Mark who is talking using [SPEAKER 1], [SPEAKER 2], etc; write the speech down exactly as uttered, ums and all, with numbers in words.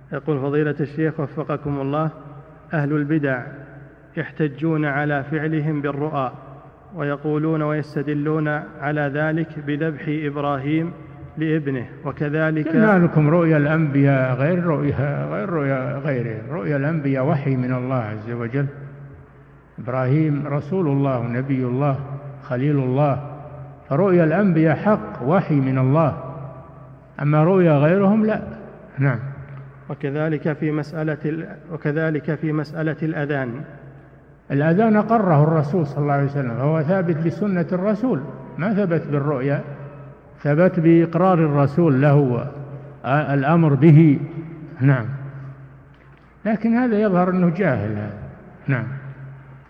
[SPEAKER 1] يقول فضيلة الشيخ وفقكم الله: أهل البدع يحتجون على فعلهم بالرؤى، ويقولون ويستدلون على ذلك بذبح إبراهيم لابنه، وكذلك
[SPEAKER 2] قلنا لكم رؤيا الأنبياء غير رؤيا غير رؤيا غيره. رؤيا الأنبياء وحي من الله عز وجل. إبراهيم رسول الله ونبي الله خليل الله، فرؤيا الأنبياء حق وحي من الله، أما رؤيا غيرهم لا. نعم.
[SPEAKER 1] وكذلك في مسألة وكذلك في مسألة الأذان.
[SPEAKER 2] الأذان أقره الرسول صلى الله عليه وسلم، فهو ثابت بسنة الرسول، ما ثبت بالرؤيا، ثبت بإقرار الرسول له الأمر به. نعم. لكن هذا يظهر أنه جاهل. نعم.